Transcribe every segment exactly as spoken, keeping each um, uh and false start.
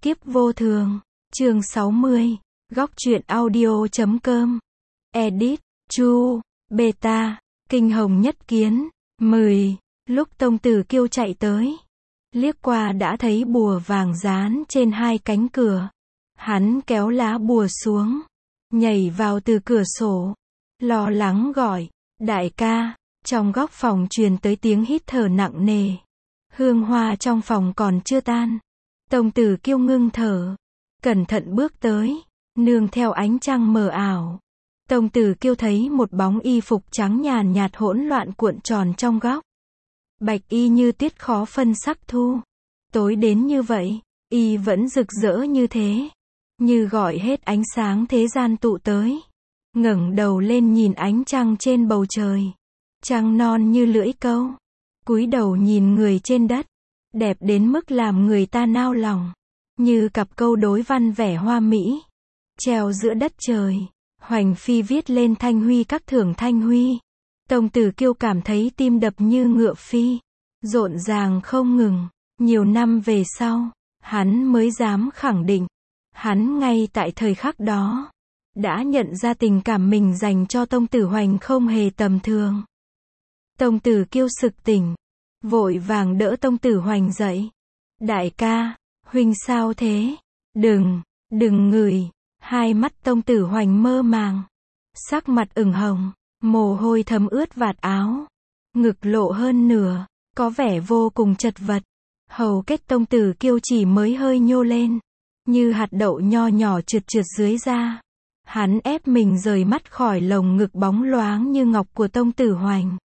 Kiếp vô thường, chương sáu mươi, góc truyện audio chấm com, edit, Chu, beta, kinh hồng nhất kiến, mười, lúc Tông Tử Kiêu chạy tới, liếc qua đã thấy bùa vàng dán trên hai cánh cửa, hắn kéo lá bùa xuống, nhảy vào từ cửa sổ, lo lắng gọi, đại ca, trong góc phòng truyền tới tiếng hít thở nặng nề, hương hoa trong phòng còn chưa tan. Tông Tử Kiêu ngưng thở, cẩn thận bước tới, nương theo ánh trăng mờ ảo. Tông Tử Kiêu thấy một bóng y phục trắng nhàn nhạt hỗn loạn cuộn tròn trong góc. Bạch y như tiết khó phân sắc thu. Tối đến như vậy, y vẫn rực rỡ như thế. Như gọi hết ánh sáng thế gian tụ tới. Ngẩng đầu lên nhìn ánh trăng trên bầu trời. Trăng non như lưỡi câu. Cúi đầu nhìn người trên đất. Đẹp đến mức làm người ta nao lòng. Như cặp câu đối văn vẻ hoa mỹ. Treo giữa đất trời. Hoành phi viết lên thanh huy các thưởng thanh huy. Tông Tử Kiêu cảm thấy tim đập như ngựa phi. Rộn ràng không ngừng. Nhiều năm về sau, hắn mới dám khẳng định. Hắn ngay tại thời khắc đó, đã nhận ra tình cảm mình dành cho Tông Tử Hoành không hề tầm thường. Tông Tử Kiêu sực tỉnh. Vội vàng đỡ Tông Tử Hoành dậy. Đại ca, huynh sao thế? Đừng, đừng ngửi. Hai mắt Tông Tử Hoành mơ màng. Sắc mặt ửng hồng, mồ hôi thấm ướt vạt áo. Ngực lộ hơn nửa, có vẻ vô cùng chật vật. Hầu kết Tông Tử Kiêu chỉ mới hơi nhô lên. Như hạt đậu nho nhỏ trượt trượt dưới da. Hắn ép mình rời mắt khỏi lồng ngực bóng loáng như ngọc của Tông Tử Hoành.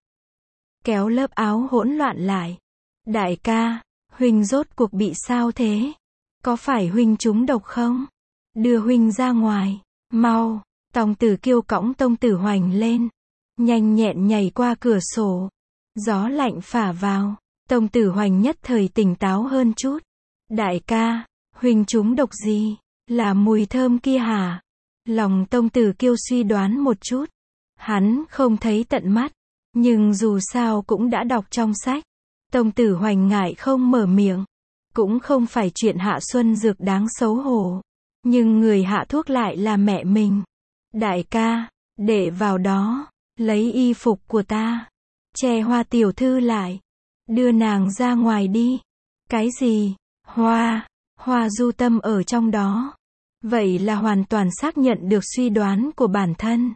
Kéo lớp áo hỗn loạn lại. Đại ca, huynh rốt cuộc bị sao thế? Có phải huynh trúng độc không? Đưa huynh ra ngoài, mau. Tông Tử Kiêu cõng Tông Tử Hoành lên. Nhanh nhẹn nhảy qua cửa sổ. Gió lạnh phả vào. Tông Tử Hoành nhất thời tỉnh táo hơn chút. Đại ca, huynh trúng độc gì? Là mùi thơm kia hả? Lòng Tông Tử Kiêu suy đoán một chút. Hắn không thấy tận mắt. Nhưng dù sao cũng đã đọc trong sách. Tông Tử Hoành ngại không mở miệng. Cũng không phải chuyện hạ xuân dược đáng xấu hổ. Nhưng người hạ thuốc lại là mẹ mình. Đại ca, để vào đó. Lấy y phục của ta. Che Hoa tiểu thư lại. Đưa nàng ra ngoài đi. Cái gì? Hoa. Hoa Du Tâm ở trong đó. Vậy là hoàn toàn xác nhận được suy đoán của bản thân.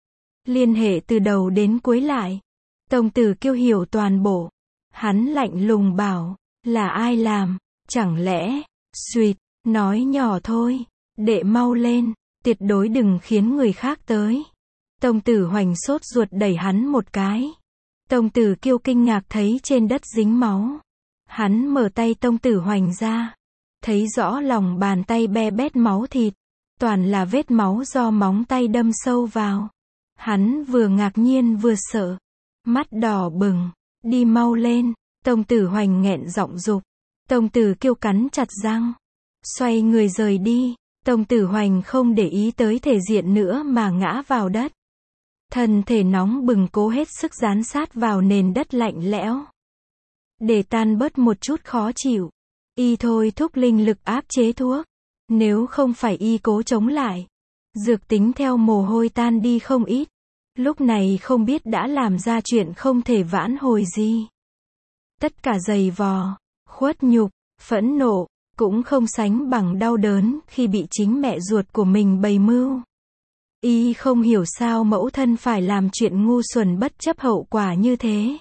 Liên hệ từ đầu đến cuối lại. Tông Tử Kiêu hiểu toàn bộ. Hắn lạnh lùng bảo, là ai làm? Chẳng lẽ, suýt, nói nhỏ thôi, đệ mau lên, tuyệt đối đừng khiến người khác tới. Tông Tử Hoành sốt ruột đẩy hắn một cái. Tông Tử Kiêu kinh ngạc thấy trên đất dính máu. Hắn mở tay Tông Tử Hoành ra. Thấy rõ lòng bàn tay be bét máu thịt. Toàn là vết máu do móng tay đâm sâu vào. Hắn vừa ngạc nhiên vừa sợ. Mắt đỏ bừng. Đi mau lên. Tông Tử Hoành nghẹn giọng dục. Tông Tử Kiêu cắn chặt răng. Xoay người rời đi. Tông Tử Hoành không để ý tới thể diện nữa mà ngã vào đất. Thân thể nóng bừng cố hết sức dán sát vào nền đất lạnh lẽo. Để tan bớt một chút khó chịu. Y thôi thúc linh lực áp chế thuốc. Nếu không phải y cố chống lại. Dược tính theo mồ hôi tan đi không ít. Lúc này không biết đã làm ra chuyện không thể vãn hồi gì. Tất cả giày vò, khuất nhục, phẫn nộ, cũng không sánh bằng đau đớn khi bị chính mẹ ruột của mình bày mưu. Y không hiểu sao mẫu thân phải làm chuyện ngu xuẩn bất chấp hậu quả như thế.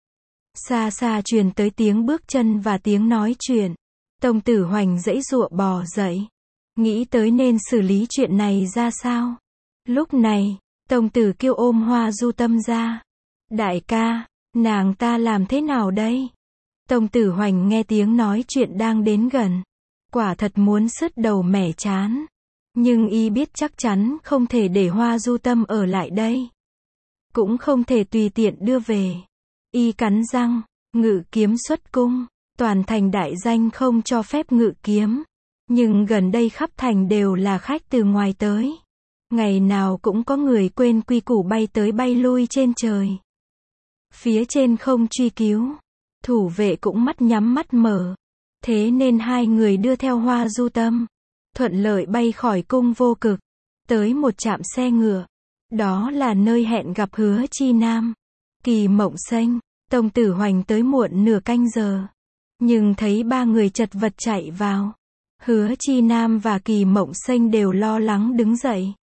Xa xa truyền tới tiếng bước chân và tiếng nói chuyện. Tông Tử Hoành giãy giụa bò dậy. Nghĩ tới nên xử lý chuyện này ra sao. Lúc này, Tông Tử Kiêu ôm Hoa Du Tâm ra. Đại ca, nàng ta làm thế nào đây? Tông Tử Hoành nghe tiếng nói chuyện đang đến gần. Quả thật muốn sứt đầu mẻ chán. Nhưng y biết chắc chắn không thể để Hoa Du Tâm ở lại đây. Cũng không thể tùy tiện đưa về. Y cắn răng, ngự kiếm xuất cung. Toàn thành đại danh không cho phép ngự kiếm. Nhưng gần đây khắp thành đều là khách từ ngoài tới. Ngày nào cũng có người quên quy củ bay tới bay lui trên trời. Phía trên không truy cứu. Thủ vệ cũng mắt nhắm mắt mở. Thế nên hai người đưa theo Hoa Du Tâm, thuận lợi bay khỏi cung Vô Cực, tới một trạm xe ngựa. Đó là nơi hẹn gặp Hứa Chi Nam, Kỳ Mộng Xanh. Tông Tử Hoành tới muộn nửa canh giờ, nhưng thấy ba người chật vật chạy vào. Hứa Chi Nam và Kỳ Mộng Xanh đều lo lắng đứng dậy.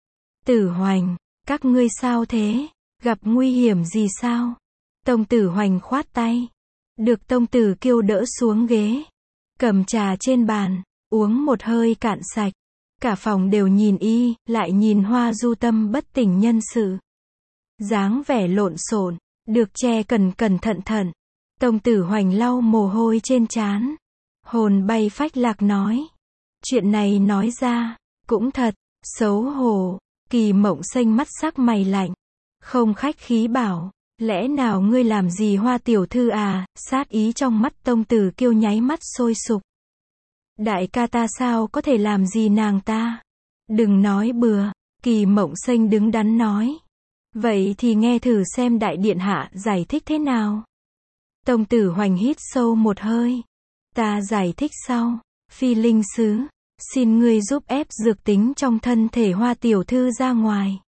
Tử Hoành, các ngươi sao thế? Gặp nguy hiểm gì sao? Tông Tử Hoành khoát tay. Được Tông Tử Kiêu đỡ xuống ghế, cầm trà trên bàn, uống một hơi cạn sạch. Cả phòng đều nhìn y, lại nhìn Hoa Du Tâm bất tỉnh nhân sự. Dáng vẻ lộn xộn, được che cẩn cẩn thận thận. Tông Tử Hoành lau mồ hôi trên trán, hồn bay phách lạc nói. Chuyện này nói ra, cũng thật, xấu hổ. Kỳ Mộng Xanh mắt sắc mày lạnh, không khách khí bảo, lẽ nào ngươi làm gì Hoa tiểu thư à? Sát ý trong mắt Tông Tử Kiêu nháy mắt sôi sục. Đại ca ta sao có thể làm gì nàng ta? Đừng nói bừa. Kỳ Mộng Xanh đứng đắn nói. Vậy thì nghe thử xem đại điện hạ giải thích thế nào. Tông Tử Hoành hít sâu một hơi. Ta giải thích sau. Phi linh sứ, xin ngươi giúp ép dược tính trong thân thể Hoa tiểu thư ra ngoài,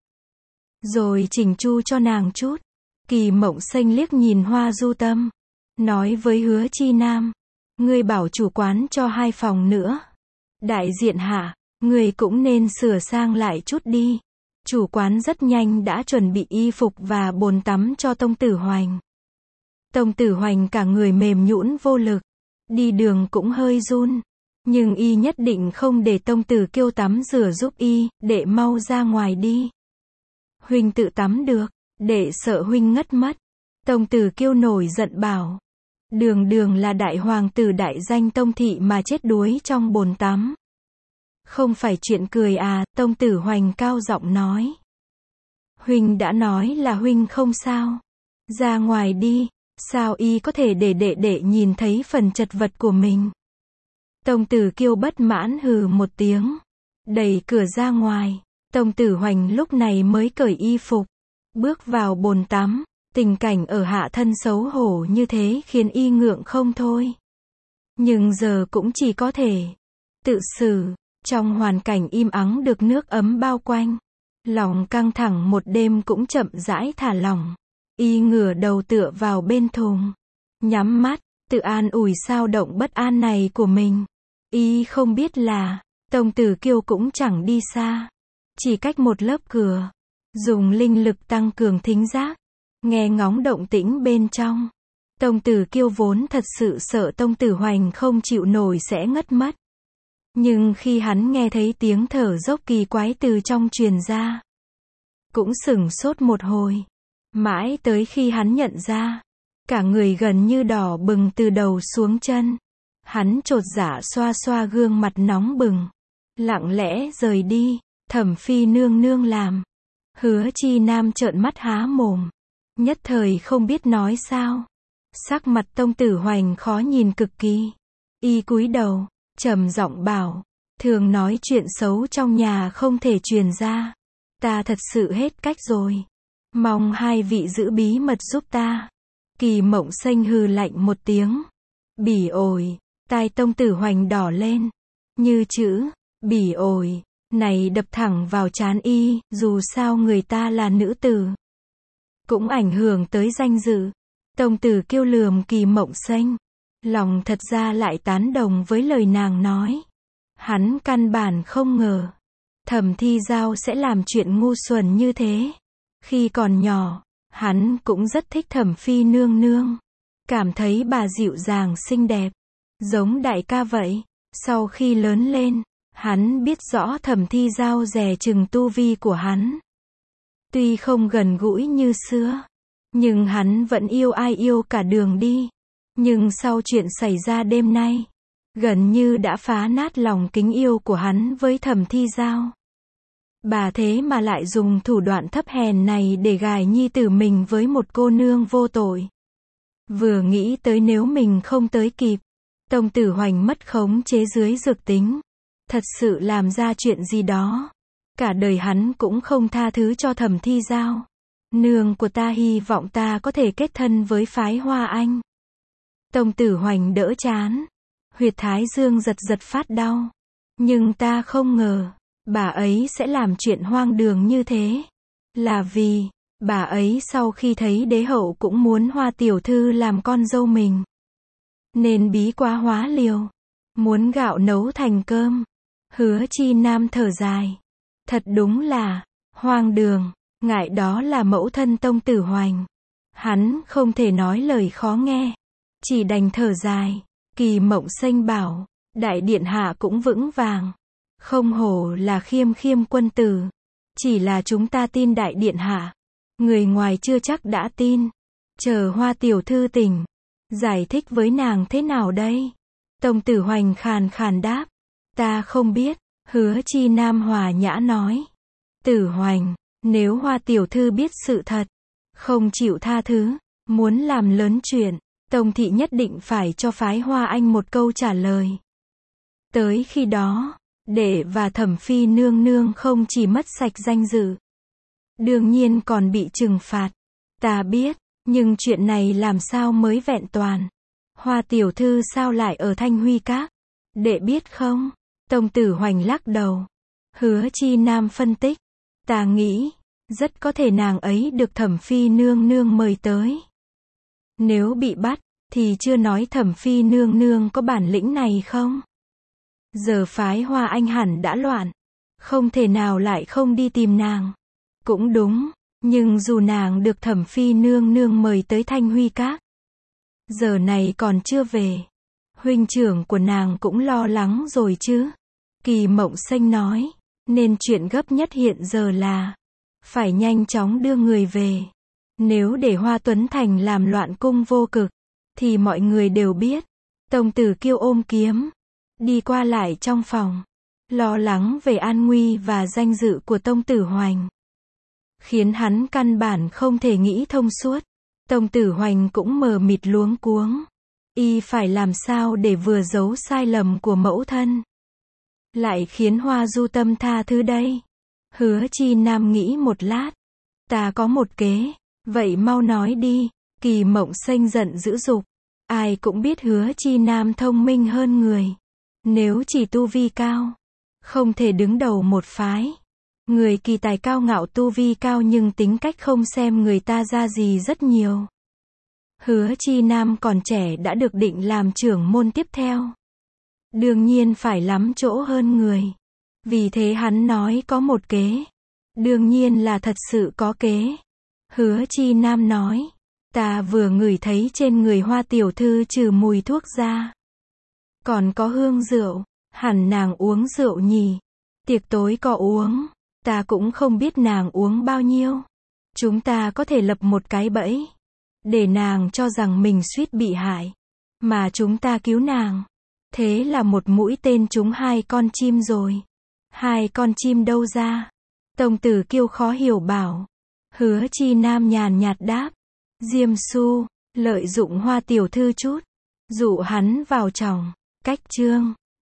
rồi chỉnh chu cho nàng chút. Kỳ Mộng Xanh liếc nhìn Hoa Du Tâm, nói với Hứa Chi Nam. Ngươi bảo chủ quán cho hai phòng nữa. Đại diện hạ, ngươi cũng nên sửa sang lại chút đi. Chủ quán rất nhanh đã chuẩn bị y phục và bồn tắm cho Tông Tử Hoành. Tông Tử Hoành cả người mềm nhũn vô lực, đi đường cũng hơi run. Nhưng y nhất định không để Tông Tử Kiêu tắm rửa giúp y, đệ mau ra ngoài đi. Huynh tự tắm được, đệ sợ huynh ngất mất. Tông Tử Kiêu nổi giận bảo. Đường đường là đại hoàng tử đại danh Tông thị mà chết đuối trong bồn tắm. Không phải chuyện cười à? Tông Tử Hoành cao giọng nói. Huynh đã nói là huynh không sao. Ra ngoài đi, sao y có thể để đệ đệ nhìn thấy phần chật vật của mình? Tông Tử Kiêu bất mãn hừ một tiếng, đẩy cửa ra ngoài. Tông Tử Hoành lúc này mới cởi y phục, bước vào bồn tắm. Tình cảnh ở hạ thân xấu hổ như thế khiến y ngượng không thôi. Nhưng giờ cũng chỉ có thể tự xử. Trong hoàn cảnh im ắng được nước ấm bao quanh, lòng căng thẳng một đêm cũng chậm rãi thả lỏng. Y ngửa đầu tựa vào bên thùng, nhắm mắt, tự an ủi sao động bất an này của mình. Y không biết là, Tông Tử Kiêu cũng chẳng đi xa, chỉ cách một lớp cửa. Dùng linh lực tăng cường thính giác, nghe ngóng động tĩnh bên trong. Tông Tử Kiêu vốn thật sự sợ Tông Tử Hoành không chịu nổi sẽ ngất mất. Nhưng khi hắn nghe thấy tiếng thở dốc kỳ quái từ trong truyền ra, cũng sửng sốt một hồi. Mãi tới khi hắn nhận ra, cả người gần như đỏ bừng từ đầu xuống chân. Hắn chột dạ xoa xoa gương mặt nóng bừng, lặng lẽ rời đi. Thẩm Phi nương nương làm. Hứa Chi Nam trợn mắt há mồm, nhất thời không biết nói sao. Sắc mặt Tông Tử Hoành khó nhìn cực kỳ. Y cúi đầu, trầm giọng bảo, thường nói chuyện xấu trong nhà không thể truyền ra. Ta thật sự hết cách rồi. Mong hai vị giữ bí mật giúp ta. Kỳ Mộng Xanh hừ lạnh một tiếng. Bỉ ổi. Tai Tông Tử Hoành đỏ lên. Như chữ bỉ ổi này đập thẳng vào trán y. Dù sao người ta là nữ tử, cũng ảnh hưởng tới danh dự. Tông Tử Kiêu lườm Kỳ Mộng Xanh, lòng thật ra lại tán đồng với lời nàng nói. Hắn căn bản không ngờ Thẩm Thi Giao sẽ làm chuyện ngu xuẩn như thế. Khi còn nhỏ, hắn cũng rất thích Thẩm Phi nương nương, cảm thấy bà dịu dàng xinh đẹp, giống đại ca vậy. Sau khi lớn lên, hắn biết rõ Thẩm Thi Giao dè chừng tu vi của hắn. Tuy không gần gũi như xưa, nhưng hắn vẫn yêu ai yêu cả đường đi. Nhưng sau chuyện xảy ra đêm nay, gần như đã phá nát lòng kính yêu của hắn với Thẩm Thi Giao. Bà thế mà lại dùng thủ đoạn thấp hèn này để gài nhi tử mình với một cô nương vô tội. Vừa nghĩ tới nếu mình không tới kịp, Tông Tử Hoành mất khống chế dưới dược tính, thật sự làm ra chuyện gì đó, cả đời hắn cũng không tha thứ cho Thẩm Thi Giao. Nương của ta hy vọng ta có thể kết thân với phái Hoa Anh. Tông Tử Hoành đỡ trán. Huyệt thái dương giật giật phát đau. Nhưng ta không ngờ, bà ấy sẽ làm chuyện hoang đường như thế. Là vì, bà ấy sau khi thấy đế hậu cũng muốn Hoa tiểu thư làm con dâu mình, nên bí quá hóa liều, muốn gạo nấu thành cơm. Hứa Chi Nam thở dài. Thật đúng là, hoang đường, ngại đó là mẫu thân Tông Tử Hoành. Hắn không thể nói lời khó nghe, chỉ đành thở dài. Kỳ Mộng Xanh bảo, đại điện hạ cũng vững vàng. Không hổ là khiêm khiêm quân tử. Chỉ là chúng ta tin đại điện hạ. Người ngoài chưa chắc đã tin. Chờ Hoa tiểu thư tỉnh, giải thích với nàng thế nào đây? Tông Tử Hoành khàn khàn đáp. Ta không biết. Hứa Chi Nam hòa nhã nói. Tử Hoành, nếu Hoa tiểu thư biết sự thật, không chịu tha thứ, muốn làm lớn chuyện, Tông thị nhất định phải cho phái Hoa Anh một câu trả lời. Tới khi đó, đệ và Thẩm phi nương nương không chỉ mất sạch danh dự, đương nhiên còn bị trừng phạt. Ta biết, nhưng chuyện này làm sao mới vẹn toàn? Hoa tiểu thư sao lại ở Thanh Huy Các? Đệ biết không? Tông Tử Hoành lắc đầu. Hứa Chi Nam phân tích. Ta nghĩ, rất có thể nàng ấy được Thẩm phi nương nương mời tới. Nếu bị bắt, thì chưa nói Thẩm phi nương nương có bản lĩnh này không? Giờ phái Hoa Anh hẳn đã loạn, không thể nào lại không đi tìm nàng. Cũng đúng, nhưng dù nàng được Thẩm phi nương nương mời tới Thanh Huy Các, giờ này còn chưa về, huynh trưởng của nàng cũng lo lắng rồi chứ. Kỳ Mộng Xanh nói, nên chuyện gấp nhất hiện giờ là phải nhanh chóng đưa người về. Nếu để Hoa Tuấn Thành làm loạn cung vô cực, thì mọi người đều biết. Tông Tử Kiêu ôm kiếm, đi qua lại trong phòng, lo lắng về an nguy và danh dự của Tông Tử Hoành, khiến hắn căn bản không thể nghĩ thông suốt. Tông Tử Hoành cũng mờ mịt luống cuống. Y phải làm sao để vừa giấu sai lầm của mẫu thân, lại khiến Hoa Du Tâm tha thứ đây? Hứa Chi Nam nghĩ một lát. Ta có một kế. Vậy mau nói đi. Kỳ Mộng Xanh giận dữ dục. Ai cũng biết Hứa Chi Nam thông minh hơn người. Nếu chỉ tu vi cao, không thể đứng đầu một phái. Người kỳ tài cao ngạo tu vi cao nhưng tính cách không xem người ta ra gì rất nhiều. Hứa Chi Nam còn trẻ đã được định làm trưởng môn tiếp theo, đương nhiên phải lắm chỗ hơn người. Vì thế hắn nói có một kế. Đương nhiên là thật sự có kế. Hứa Chi Nam nói, ta vừa ngửi thấy trên người Hoa tiểu thư trừ mùi thuốc ra, còn có hương rượu. Hẳn nàng uống rượu nhỉ? Tiệc tối có uống, ta cũng không biết nàng uống bao nhiêu. Chúng ta có thể lập một cái bẫy, để nàng cho rằng mình suýt bị hại, mà chúng ta cứu nàng. Thế là một mũi tên trúng hai con chim rồi. Hai con chim đâu ra? Tông Tử Kiêu khó hiểu bảo. Hứa Chi Nam nhàn nhạt đáp. Diêm Xu, lợi dụng Hoa tiểu thư chút, dụ hắn vào chồng. Cách chương